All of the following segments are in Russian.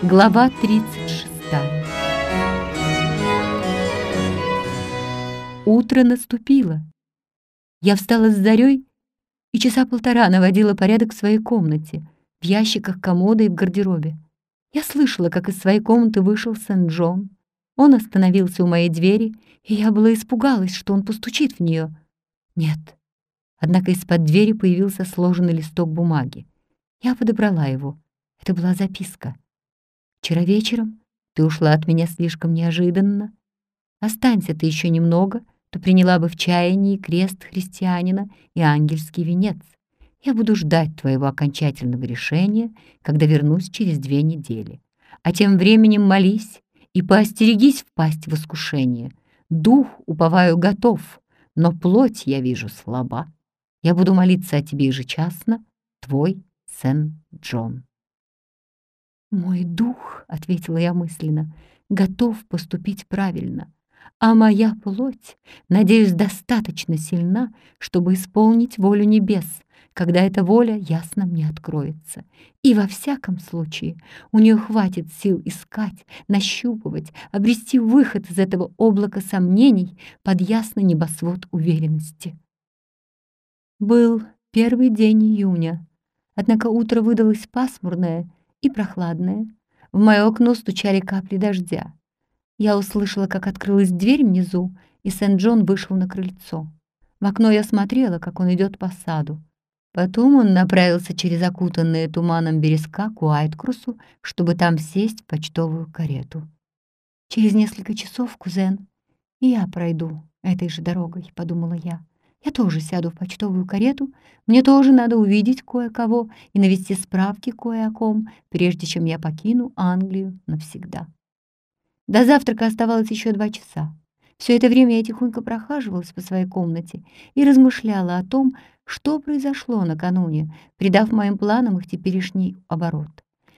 Глава 36. Утро наступило. Я встала с зарей и часа полтора наводила порядок в своей комнате, в ящиках комода и в гардеробе. Я слышала, как из своей комнаты вышел Сент-Джон. Он остановился у моей двери, и я была испугалась, что он постучит в нее. Нет. Однако из-под двери появился сложенный листок бумаги. Я подобрала его. Это была записка. «Вчера вечером ты ушла от меня слишком неожиданно. Останься ты еще немного, то приняла бы в чаянии крест христианина и ангельский венец. Я буду ждать твоего окончательного решения, когда вернусь через 2 недели. А тем временем молись и поостерегись впасть в искушение. Дух, уповаю, готов, но плоть, я вижу, слаба. Я буду молиться о тебе ежечасно. Твой Сент-Джон». «Мой дух, — ответила я мысленно, — готов поступить правильно, а моя плоть, надеюсь, достаточно сильна, чтобы исполнить волю небес, когда эта воля ясно мне откроется. И во всяком случае у нее хватит сил искать, нащупывать, обрести выход из этого облака сомнений под ясный небосвод уверенности». Был первый день июня, однако утро выдалось пасмурное и прохладное. В мое окно стучали капли дождя. Я услышала, как открылась дверь внизу, и Сент-Джон вышел на крыльцо. В окно я смотрела, как он идет по саду. Потом он направился через окутанные туманом березка к Уайткросу, чтобы там сесть в почтовую карету. «Через несколько часов, кузен, и я пройду этой же дорогой», — подумала я. «Я тоже сяду в почтовую карету. Мне тоже надо увидеть кое-кого и навести справки кое о ком, прежде чем я покину Англию навсегда». До завтрака оставалось еще 2 часа. Все это время я тихонько прохаживалась по своей комнате и размышляла о том, что произошло накануне, придав моим планам их теперешний оборот.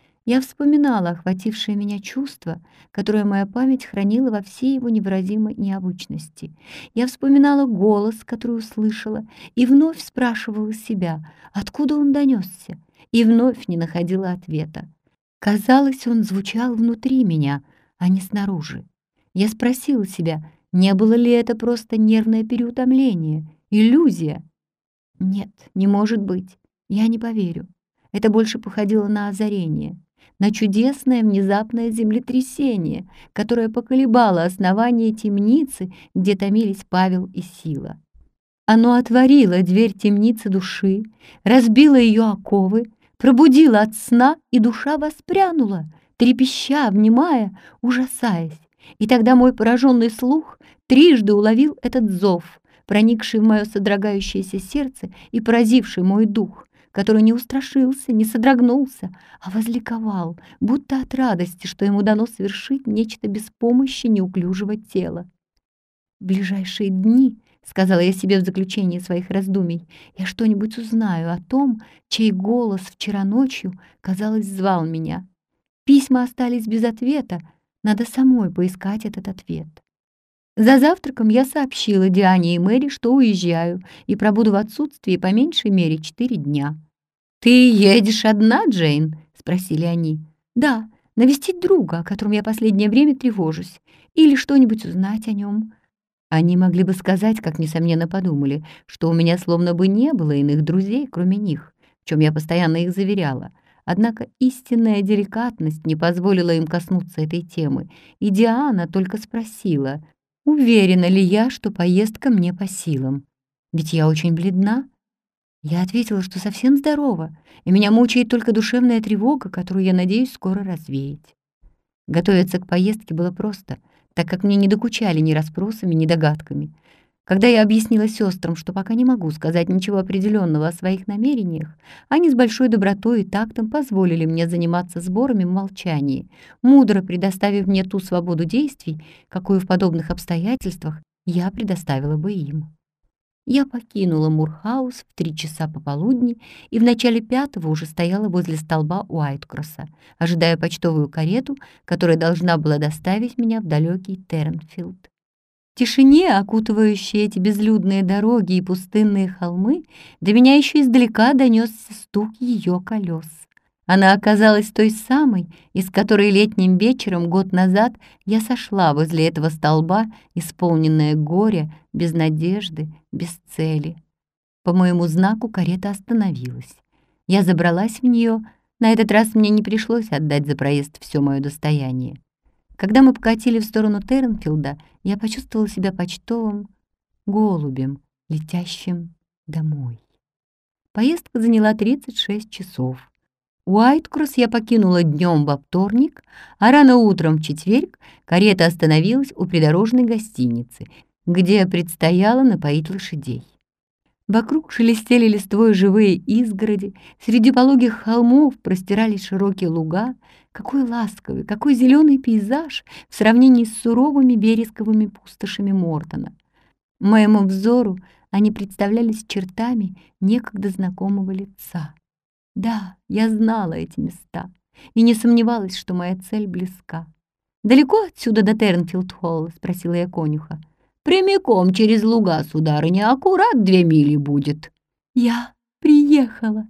Я вспоминала охватившее меня чувство, которое моя память хранила во всей его невыразимой необычности. Я вспоминала голос, который услышала, и вновь спрашивала себя, откуда он донесся, и вновь не находила ответа. Казалось, он звучал внутри меня, а не снаружи. Я спросила себя, не было ли это просто нервное переутомление, иллюзия? Нет, не может быть, я не поверю. Это больше походило на озарение, на чудесное внезапное землетрясение, которое поколебало основание темницы, где томились Павел и Сила. Оно отворило дверь темницы души, разбило ее оковы, пробудило от сна, и душа воспрянула, трепеща, внимая, ужасаясь. И тогда мой пораженный слух трижды уловил этот зов, проникший в мое содрогающееся сердце и поразивший мой дух, который не устрашился, не содрогнулся, а возликовал, будто от радости, что ему дано совершить нечто без помощи неуклюжего тела. «В ближайшие дни, — сказала я себе в заключении своих раздумий, — я что-нибудь узнаю о том, чей голос вчера ночью, казалось, звал меня. Письма остались без ответа, надо самой поискать этот ответ». За завтраком я сообщила Диане и Мэри, что уезжаю и пробуду в отсутствии по меньшей мере 4 дня. «Ты едешь одна, Джейн?» — спросили они. «Да, навестить друга, о котором я последнее время тревожусь, или что-нибудь узнать о нем». Они могли бы сказать, как несомненно подумали, что у меня словно бы не было иных друзей, кроме них, в чем я постоянно их заверяла. Однако истинная деликатность не позволила им коснуться этой темы, и Диана только спросила, уверена ли я, что поездка мне по силам. Ведь я очень бледна. Я ответила, что совсем здорова, и меня мучает только душевная тревога, которую я надеюсь скоро развеять. Готовиться к поездке было просто, так как мне не докучали ни расспросами, ни догадками. Когда я объяснила сестрам, что пока не могу сказать ничего определенного о своих намерениях, они с большой добротой и тактом позволили мне заниматься сборами в молчании, мудро предоставив мне ту свободу действий, какую в подобных обстоятельствах я предоставила бы им. Я покинула Мурхаус в 3 часа пополудни и в начале 5-го уже стояла возле столба Уайткросса, ожидая почтовую карету, которая должна была доставить меня в далекий Тернфилд. В тишине, окутывающей эти безлюдные дороги и пустынные холмы, до меня еще издалека донесся стук ее колес. Она оказалась той самой, из которой летним вечером год назад я сошла возле этого столба, исполненная горя, без надежды, без цели. По моему знаку карета остановилась. Я забралась в нее. На этот раз мне не пришлось отдать за проезд все мое достояние. Когда мы покатили в сторону Тернфилда, я почувствовала себя почтовым голубем, летящим домой. Поездка заняла 36 часов. Уайткросс я покинула днем во вторник, а рано утром в четверг карета остановилась у придорожной гостиницы, где предстояло напоить лошадей. Вокруг шелестели листвой живые изгороди, среди пологих холмов простирались широкие луга. Какой ласковый, какой зеленый пейзаж в сравнении с суровыми вересковыми пустошами Мортона. Моему взору они представлялись чертами некогда знакомого лица. Да, я знала эти места и не сомневалась, что моя цель близка. «Далеко отсюда до Тернфилд-Холла?» — спросила я конюха. «Прямиком через луга, сударыня, аккурат 2 мили будет». «Я приехала».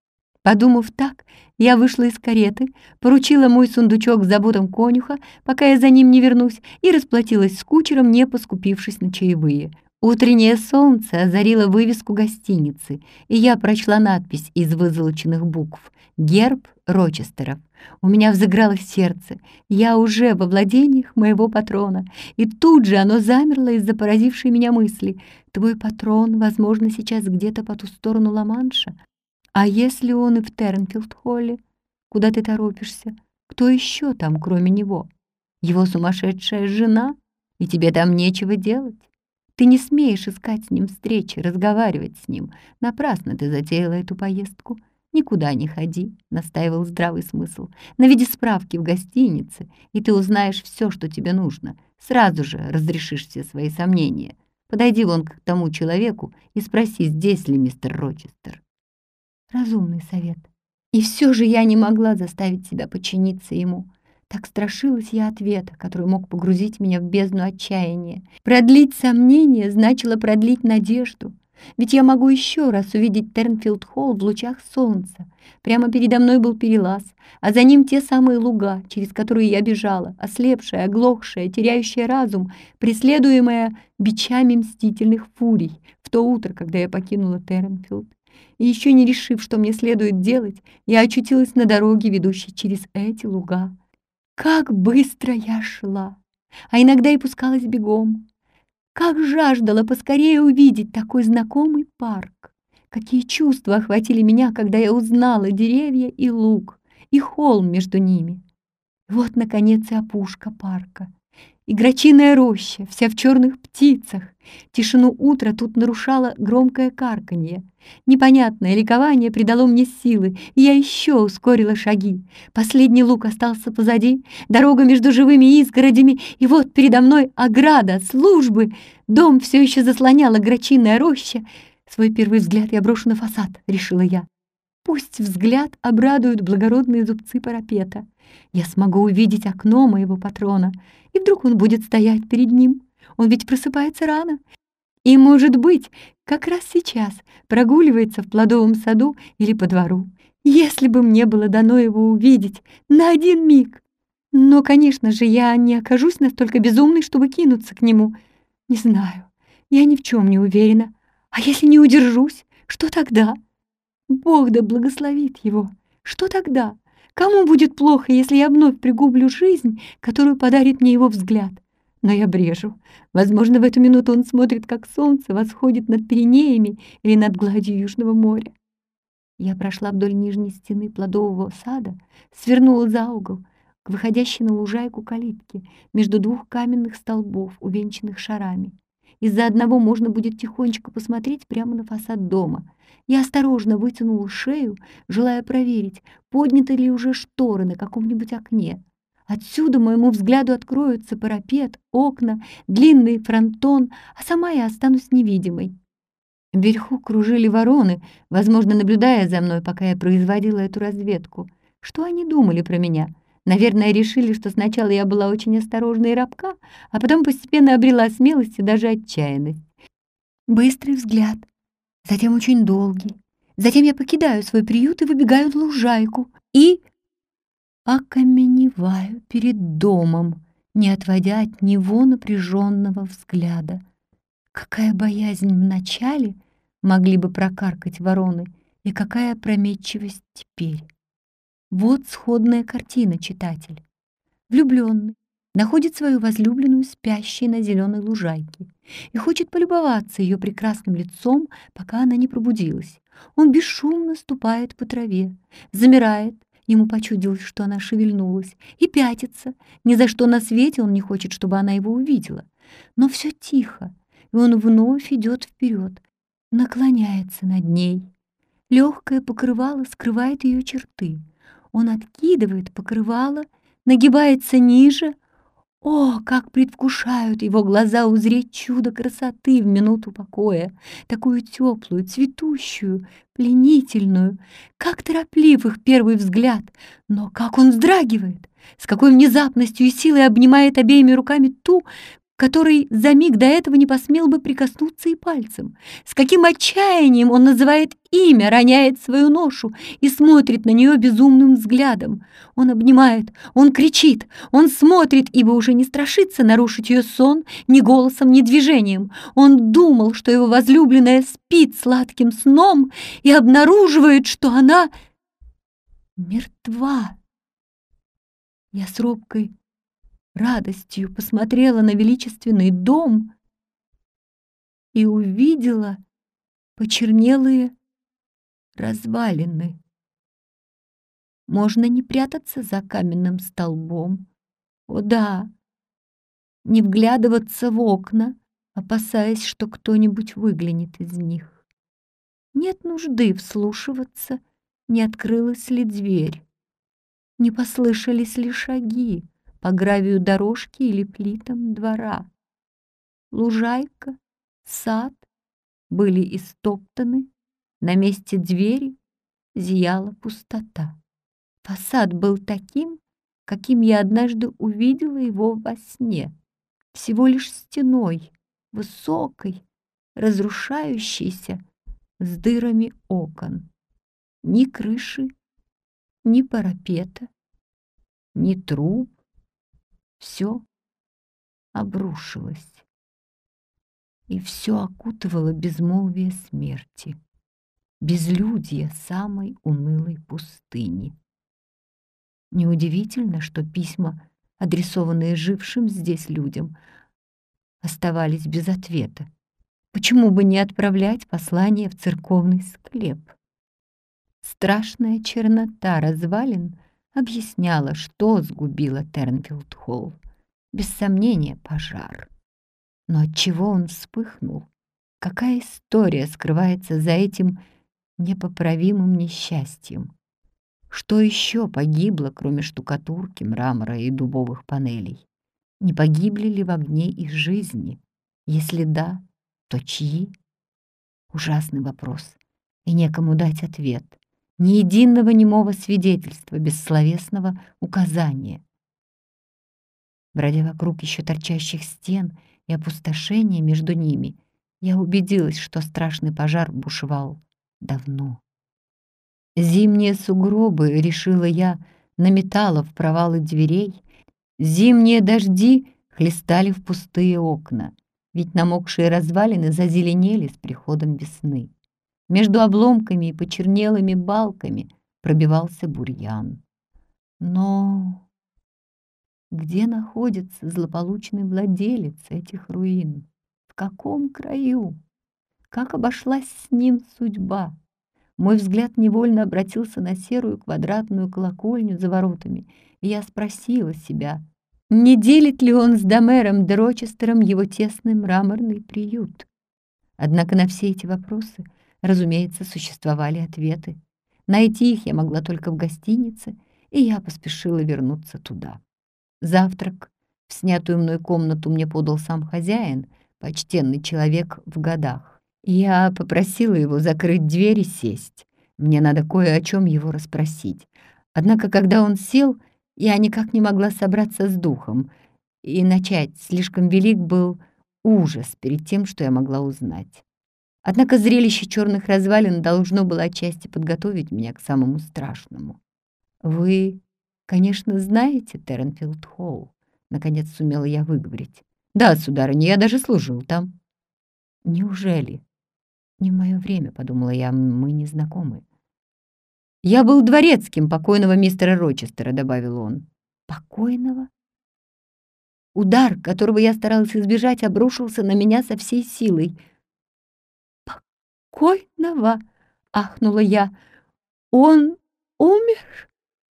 Подумав так, я вышла из кареты, поручила мой сундучок заботам конюха, пока я за ним не вернусь, и расплатилась с кучером, не поскупившись на чаевые. Утреннее солнце озарило вывеску гостиницы, и я прочла надпись из вызолоченных букв «Герб Рочестеров». У меня взыграло сердце, я уже во владениях моего патрона, и тут же оно замерло из-за поразившей меня мысли. Твой патрон, возможно, сейчас где-то по ту сторону Ла-Манша. А если он и в Тернфилд-Холле? Куда ты торопишься? Кто еще там, кроме него? Его сумасшедшая жена? И тебе там нечего делать? Ты не смеешь искать с ним встречи, разговаривать с ним. Напрасно ты затеяла эту поездку. Никуда не ходи, настаивал здравый смысл. Наведи справки в гостинице, и ты узнаешь все, что тебе нужно. Сразу же разрешишь все свои сомнения. Подойди вон к тому человеку и спроси, здесь ли мистер Рочестер. Разумный совет. И все же я не могла заставить себя подчиниться ему. Так страшилась я ответа, который мог погрузить меня в бездну отчаяния. Продлить сомнения значило продлить надежду. Ведь я могу еще раз увидеть Тернфилд-Холл в лучах солнца. Прямо передо мной был перелаз, а за ним те самые луга, через которые я бежала, ослепшая, оглохшая, теряющая разум, преследуемая бичами мстительных фурий в то утро, когда я покинула Тернфилд. И еще не решив, что мне следует делать, я очутилась на дороге, ведущей через эти луга. Как быстро я шла, а иногда и пускалась бегом. Как жаждала поскорее увидеть такой знакомый парк. Какие чувства охватили меня, когда я узнала деревья и луг, и холм между ними. Вот, наконец, и опушка парка. И грачиная роща, вся в черных птицах. Тишину утра тут нарушало громкое карканье. Непонятное ликование придало мне силы, и я еще ускорила шаги. Последний луг остался позади, дорога между живыми изгородями, и вот передо мной ограда, службы. Дом все еще заслоняла грачиная роща. Свой первый взгляд я брошу на фасад, решила я. Пусть взгляд обрадуют благородные зубцы парапета. Я смогу увидеть окно моего патрона, и вдруг он будет стоять перед ним. Он ведь просыпается рано. И, может быть, как раз сейчас прогуливается в плодовом саду или по двору. Если бы мне было дано его увидеть на один миг. Но, конечно же, я не окажусь настолько безумной, чтобы кинуться к нему. Не знаю, я ни в чем не уверена. А если не удержусь, что тогда? Бог да благословит его. Что тогда? Кому будет плохо, если я вновь пригублю жизнь, которую подарит мне его взгляд? Но я брежу. Возможно, в эту минуту он смотрит, как солнце восходит над Пиренеями или над гладью Южного моря. Я прошла вдоль нижней стены плодового сада, свернула за угол к выходящей на лужайку калитке между двух каменных столбов, увенчанных шарами. Из-за одного можно будет тихонечко посмотреть прямо на фасад дома. Я осторожно вытянула шею, желая проверить, подняты ли уже шторы на каком-нибудь окне. Отсюда моему взгляду откроются парапет, окна, длинный фронтон, а сама я останусь невидимой. Вверху кружили вороны, возможно, наблюдая за мной, пока я производила эту разведку. Что они думали про меня? Наверное, решили, что сначала я была очень осторожна и робка, а потом постепенно обрела смелость и даже отчаянность. Быстрый взгляд, затем очень долгий. Затем я покидаю свой приют и выбегаю на лужайку. И окаменеваю перед домом, не отводя от него напряженного взгляда. Какая боязнь вначале могли бы прокаркать вороны, и какая опрометчивость теперь. Вот сходная картина, читатель. Влюбленный находит свою возлюбленную спящей на зеленой лужайке и хочет полюбоваться ее прекрасным лицом, пока она не пробудилась. Он бесшумно ступает по траве, замирает, ему почудилось, что она шевельнулась, и пятится. Ни за что на свете он не хочет, чтобы она его увидела. Но все тихо, и он вновь идет вперед, наклоняется над ней. Легкое покрывало скрывает ее черты. Он откидывает покрывало, нагибается ниже. О, как предвкушают его глаза узреть чудо красоты в минуту покоя, такую теплую, цветущую, пленительную. Как тороплив их первый взгляд, но как он вздрагивает, с какой внезапностью и силой обнимает обеими руками ту, который за миг до этого не посмел бы прикоснуться и пальцем. С каким отчаянием он называет имя, роняет свою ношу и смотрит на нее безумным взглядом. Он обнимает, он кричит, он смотрит, ибо уже не страшится нарушить ее сон ни голосом, ни движением. Он думал, что его возлюбленная спит сладким сном и обнаруживает, что она мертва. Я с робкой радостью посмотрела на величественный дом и увидела почернелые развалины. Можно не прятаться за каменным столбом. О да, не вглядываться в окна, опасаясь, что кто-нибудь выглянет из них. Нет нужды вслушиваться, не открылась ли дверь, не послышались ли шаги по гравию дорожки или плитам двора. Лужайка, сад были истоптаны, на месте двери зияла пустота. Фасад был таким, каким я однажды увидела его во сне, всего лишь стеной, высокой, разрушающейся, с дырами окон. Ни крыши, ни парапета, ни труб. Все обрушилось, и все окутывало безмолвие смерти, безлюдье самой унылой пустыни. Неудивительно, что письма, адресованные жившим здесь людям, оставались без ответа. Почему бы не отправлять послание в церковный склеп? Страшная чернота развалин объясняла, что сгубило Тернфилд-Холл. Без сомнения, пожар. Но отчего он вспыхнул? Какая история скрывается за этим непоправимым несчастьем? Что еще погибло, кроме штукатурки, мрамора и дубовых панелей? Не погибли ли в огне их жизни? Если да, то чьи? Ужасный вопрос, и некому дать ответ. Ни единого немого свидетельства, бессловесного указания. Бродя вокруг еще торчащих стен и опустошения между ними, я убедилась, что страшный пожар бушевал давно. Зимние сугробы, решила я, наметало в провалы дверей, зимние дожди хлестали в пустые окна, ведь намокшие развалины зазеленели с приходом весны. Между обломками и почернелыми балками пробивался бурьян. Но где находится злополучный владелец этих руин? В каком краю? Как обошлась с ним судьба? Мой взгляд невольно обратился на серую квадратную колокольню за воротами, и я спросила себя, не делит ли он с Домером де Рочестером его тесный мраморный приют? Однако на все эти вопросы, разумеется, существовали ответы. Найти их я могла только в гостинице, и я поспешила вернуться туда. Завтрак в снятую мной комнату мне подал сам хозяин, почтенный человек в годах. Я попросила его закрыть дверь и сесть. Мне надо кое о чем его расспросить. Однако, когда он сел, я никак не могла собраться с духом и начать. Слишком велик был ужас перед тем, что я могла узнать. Однако зрелище черных развалин должно было отчасти подготовить меня к самому страшному. «Вы, конечно, знаете Терренфилд-Холл?» — наконец сумела я выговорить. «Да, сударыня, я даже служил там». «Неужели?» «Не в мое время», — подумала я, — «мы не знакомы». «Я был дворецким покойного мистера Рочестера», — добавил он. «Покойного?» Удар, которого я старалась избежать, обрушился на меня со всей силой. «Покойного?» — ахнула я. «Он умер?»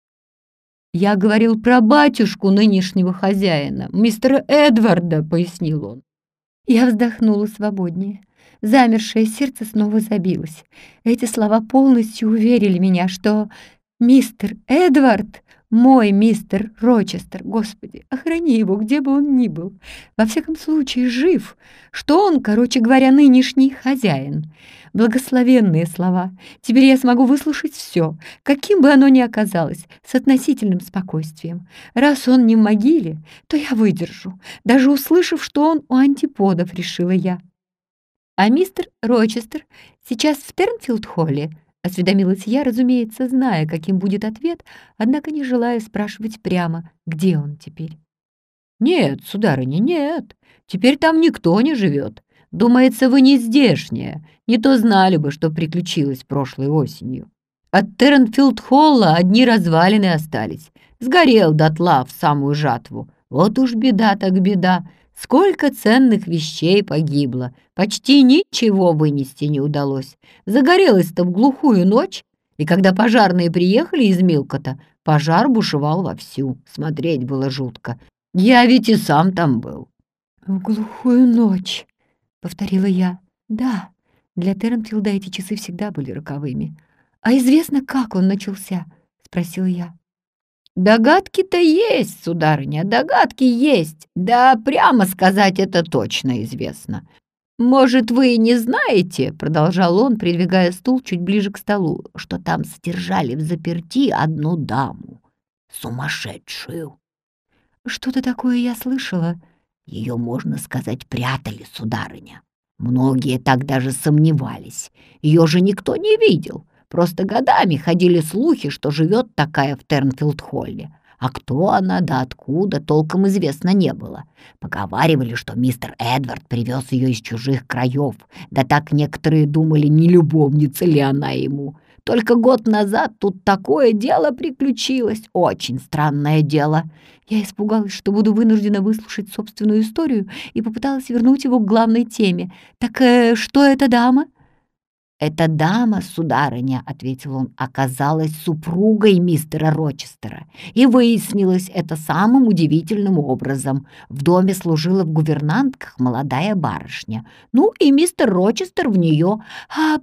«Я говорил про батюшку нынешнего хозяина, мистера Эдварда», — пояснил он. Я вздохнула свободнее. Замершее сердце снова забилось. Эти слова полностью уверили меня, что мистер Эдвард — мой мистер Рочестер. Господи, охрани его, где бы он ни был. Во всяком случае, жив, что он, короче говоря, нынешний хозяин. Благословенные слова. Теперь я смогу выслушать все, каким бы оно ни оказалось, с относительным спокойствием. Раз он не в могиле, то я выдержу, даже услышав, что он у антиподов, решила я. «А мистер Рочестер сейчас в Тернфилд-холле?» — осведомилась я, разумеется, зная, каким будет ответ, однако не желая спрашивать прямо, где он теперь. «Нет, сударыня, нет. Теперь там никто не живет. Думается, вы не здешняя. Не то знали бы, что приключилось прошлой осенью. От Терренфилд-холла одни развалины остались. Сгорел дотла в самую жатву. Вот уж беда так беда. Сколько ценных вещей погибло. Почти ничего вынести не удалось. Загорелось-то в глухую ночь, и когда пожарные приехали из Милкота, пожар бушевал вовсю. Смотреть было жутко. Я ведь и сам там был». «В глухую ночь», — повторила я. «Да, для Терренфилда эти часы всегда были роковыми. А известно, как он начался?» — спросила я. «Догадки-то есть, сударыня, догадки есть. Да, прямо сказать, это точно известно. Может, вы и не знаете, — продолжал он, придвигая стул чуть ближе к столу, — что там содержали взаперти одну даму, сумасшедшую?» «Что-то такое я слышала». «Ее, можно сказать, прятали, сударыня. Многие так даже сомневались. Ее же никто не видел. Просто годами ходили слухи, что живет такая в Тернфилд-холле. А кто она да откуда, толком известно не было. Поговаривали, что мистер Эдвард привез ее из чужих краев. Да так некоторые думали, не любовница ли она ему. Только год назад тут такое дело приключилось. Очень странное дело». Я испугалась, что буду вынуждена выслушать собственную историю, и попыталась вернуть его к главной теме. «Так что эта дама?» «Эта дама, сударыня, — ответил он, — оказалась супругой мистера Рочестера, и выяснилось это самым удивительным образом. В доме служила в гувернантках молодая барышня. Ну, и мистер Рочестер в нее. А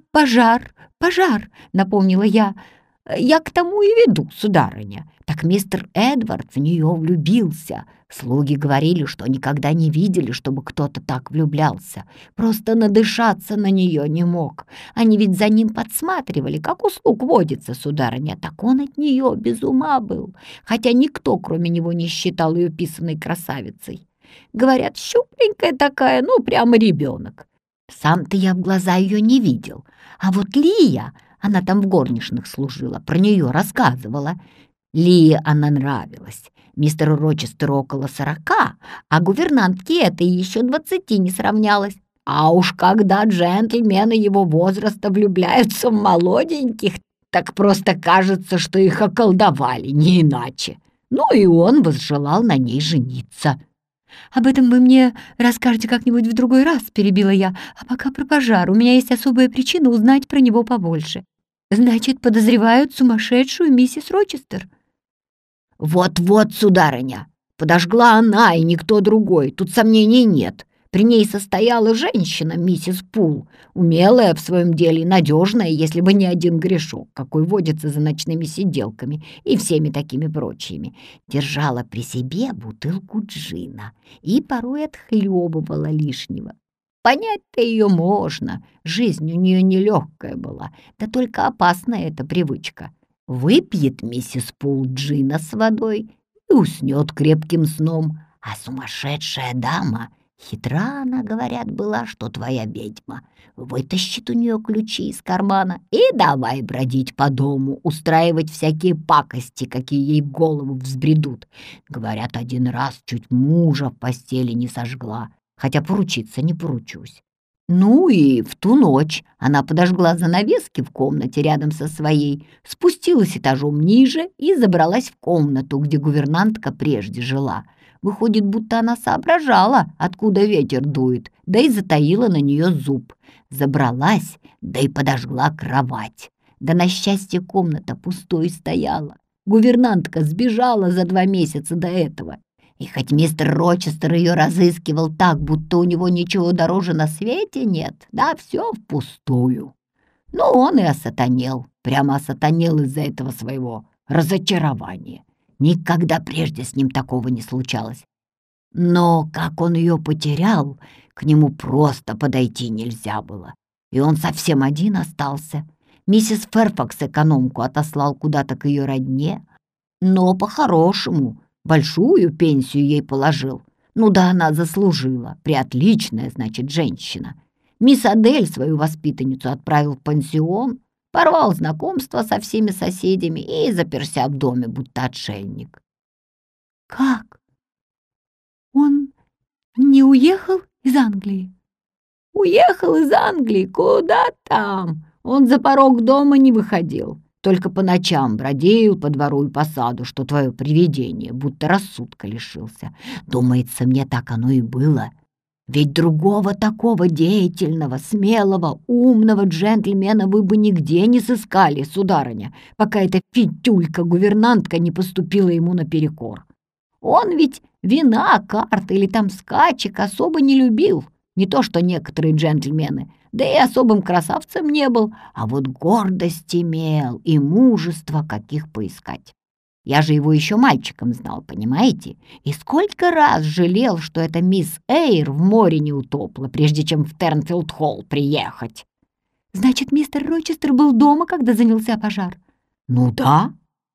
пожар, — напомнила я. «Я к тому и веду, сударыня. Так мистер Эдвард в нее влюбился. Слуги говорили, что никогда не видели, чтобы кто-то так влюблялся. Просто надышаться на нее не мог. Они ведь за ним подсматривали, как у слуг водится, сударыня. Так он от нее без ума был, хотя никто, кроме него, не считал ее писаной красавицей. Говорят, щупленькая такая, ну, прямо ребенок. Сам-то я в глаза ее не видел. А вот Лия, она там в горничных служила, про нее рассказывала. Лии она нравилась. Мистеру Рочестеру около 40, а гувернантке этой еще 20 не сравнялось. А уж когда джентльмены его возраста влюбляются в молоденьких, так просто кажется, что их околдовали, не иначе. Ну и он возжелал на ней жениться. «Об этом вы мне расскажете как-нибудь в другой раз», — перебила я. «А пока про пожар. У меня есть особая причина узнать про него побольше. Значит, подозревают сумасшедшую миссис Рочестер?» «Вот-вот, сударыня, подожгла она и никто другой, тут сомнений нет. При ней состояла женщина, миссис Пул, умелая в своем деле и надежная, если бы не один грешок, какой водится за ночными сиделками и всеми такими прочими. Держала при себе бутылку джина и порой отхлебывала лишнего. Понять-то ее можно, жизнь у нее нелегкая была, да только опасная эта привычка. Выпьет миссис Пул джина с водой и уснет крепким сном, а сумасшедшая дама Хитра она, говорят, была, что твоя ведьма. Вытащит у нее ключи из кармана и давай бродить по дому, устраивать всякие пакости, какие ей в голову взбредут. Говорят, один раз чуть мужа в постели не сожгла, хотя поручиться не поручусь. Ну и в ту ночь она подожгла занавески в комнате рядом со своей, спустилась этажом ниже и забралась в комнату, где гувернантка прежде жила. Выходит, будто она соображала, откуда ветер дует, да и затаила на нее зуб. Забралась, да и подожгла кровать. Да на счастье комната пустой стояла. Гувернантка сбежала за 2 месяца до этого. И хоть мистер Рочестер ее разыскивал так, будто у него ничего дороже на свете нет, да все впустую. Ну, он и осатанел, прямо осатанел из-за этого своего разочарования. Никогда прежде с ним такого не случалось. Но как он ее потерял, к нему просто подойти нельзя было. И он совсем один остался. Миссис Ферфакс экономку отослал куда-то к ее родне, но по-хорошему большую пенсию ей положил. Ну да, она заслужила, приотличная, значит, женщина. Мисс Адель свою воспитанницу отправил в пансион, порвал знакомство со всеми соседями и заперся в доме, будто отшельник. Как? Он не уехал из Англии? Уехал из Англии? Куда там? Он за порог дома не выходил. Только по ночам бродил по двору и по саду, что твое привидение, будто рассудка лишился. Думается, мне так оно и было. Ведь другого такого деятельного, смелого, умного джентльмена вы бы нигде не сыскали, сударыня, пока эта фитюлька-гувернантка не поступила ему наперекор. Он ведь вина, карт или там скачек особо не любил, не то что некоторые джентльмены, да и особым красавцем не был, а вот гордость имел и мужество, каких поискать. Я же его еще мальчиком знал, понимаете? И сколько раз жалел, что эта мисс Эйр в море не утопла, прежде чем в Тернфилд-Холл приехать. Значит, мистер Рочестер был дома, когда занялся пожар? Ну да.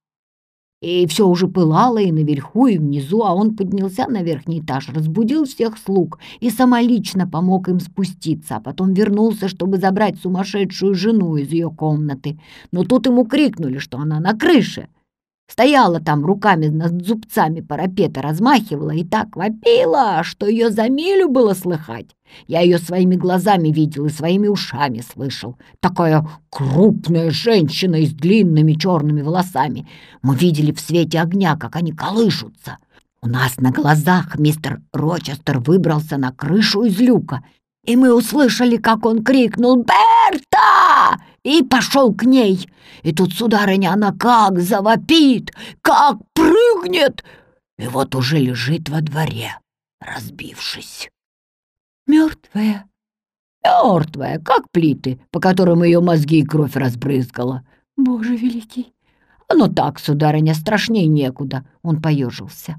И все уже пылало и наверху, и внизу, а он поднялся на верхний этаж, разбудил всех слуг и самолично помог им спуститься, а потом вернулся, чтобы забрать сумасшедшую жену из ее комнаты. Но тут ему крикнули, что она на крыше. Стояла там, руками над зубцами парапета размахивала и так вопила, что ее за милю было слыхать. Я ее своими глазами видел и своими ушами слышал. Такая крупная женщина с длинными черными волосами. Мы видели в свете огня, как они колышутся. У нас на глазах мистер Рочестер выбрался на крышу из люка, и мы услышали, как он крикнул «Берта!» и пошел к ней. И тут, сударыня, она как завопит, как прыгнет, и вот уже лежит во дворе, разбившись. Мертвая? Мертвая, как плиты, по которым ее мозги и кровь разбрызгала. Боже великий! Ну так, сударыня, страшней некуда. Он поежился.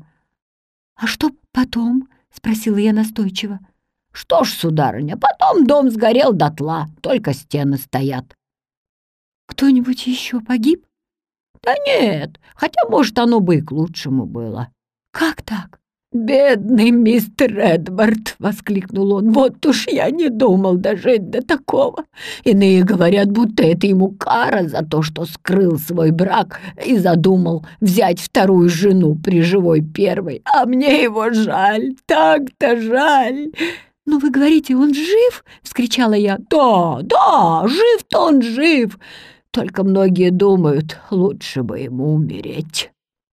А что потом? Спросила я настойчиво. Что ж, сударыня, потом дом сгорел дотла, только стены стоят. Кто-нибудь еще погиб? Да нет, хотя, может, оно бы и к лучшему было. Как так? «Бедный мистер Эдвард!» — воскликнул он. «Вот уж я не думал дожить до такого. Иные говорят, будто это ему кара за то, что скрыл свой брак и задумал взять вторую жену при живой первой. А мне его жаль, так-то жаль!» «Но вы говорите, он жив?» — вскричала я. «Да, жив-то он жив. Только многие думают, лучше бы ему умереть».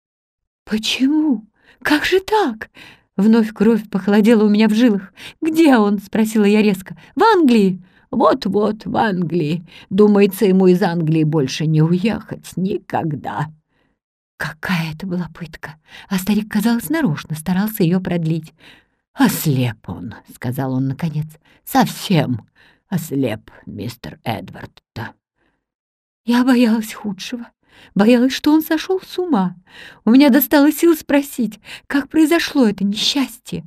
«Почему? Как же так?» Вновь кровь похолодела у меня в жилах. «Где он?» — спросила я резко. «В Англии?» «Вот-вот, в Англии. Думается, ему из Англии больше не уехать никогда». Какая это была пытка! А старик, казалось, нарочно старался ее продлить. «Ослеп он», — сказал он наконец. «Совсем ослеп, мистер Эдвард-то». Я боялась худшего. Боялась, что он сошел с ума. У меня достало сил спросить, как произошло это несчастье.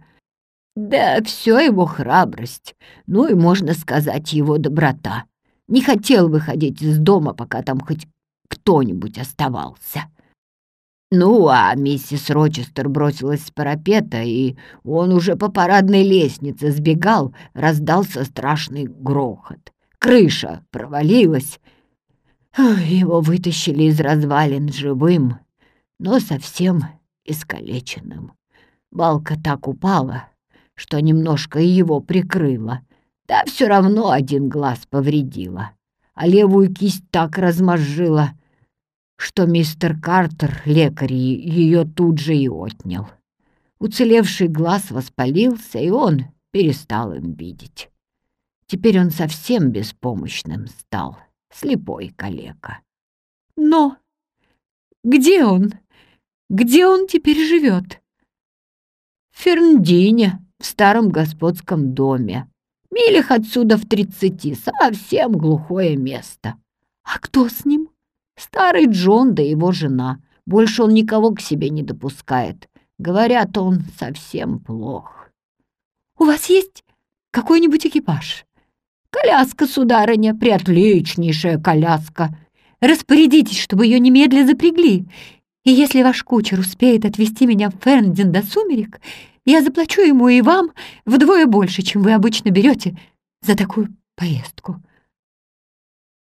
Да все его храбрость, ну и, можно сказать, его доброта. Не хотел выходить из дома, пока там хоть кто-нибудь оставался. Ну, а миссис Рочестер бросилась с парапета, и он уже по парадной лестнице сбегал, раздался страшный грохот. Крыша провалилась. Его вытащили из развалин живым, но совсем искалеченным. Балка так упала, что немножко его прикрыла, да все равно один глаз повредила, а левую кисть так размозжила, что мистер Картер, лекарь, ее тут же и отнял. Уцелевший глаз воспалился, и он перестал им видеть. Теперь он совсем беспомощным стал, слепой калека. Но где он? Где он теперь живет? В Ферндине, в старом господском доме. Милях отсюда в 30, совсем глухое место. А кто с ним? Старый Джон да его жена. Больше он никого к себе не допускает. Говорят, он совсем плох. У вас есть какой-нибудь экипаж? Коляска, сударыня, приотличнейшая коляска. Распорядитесь, чтобы ее немедля запрягли. И если ваш кучер успеет отвезти меня в Ферндин до сумерек, я заплачу ему и вам вдвое больше, чем вы обычно берете за такую поездку.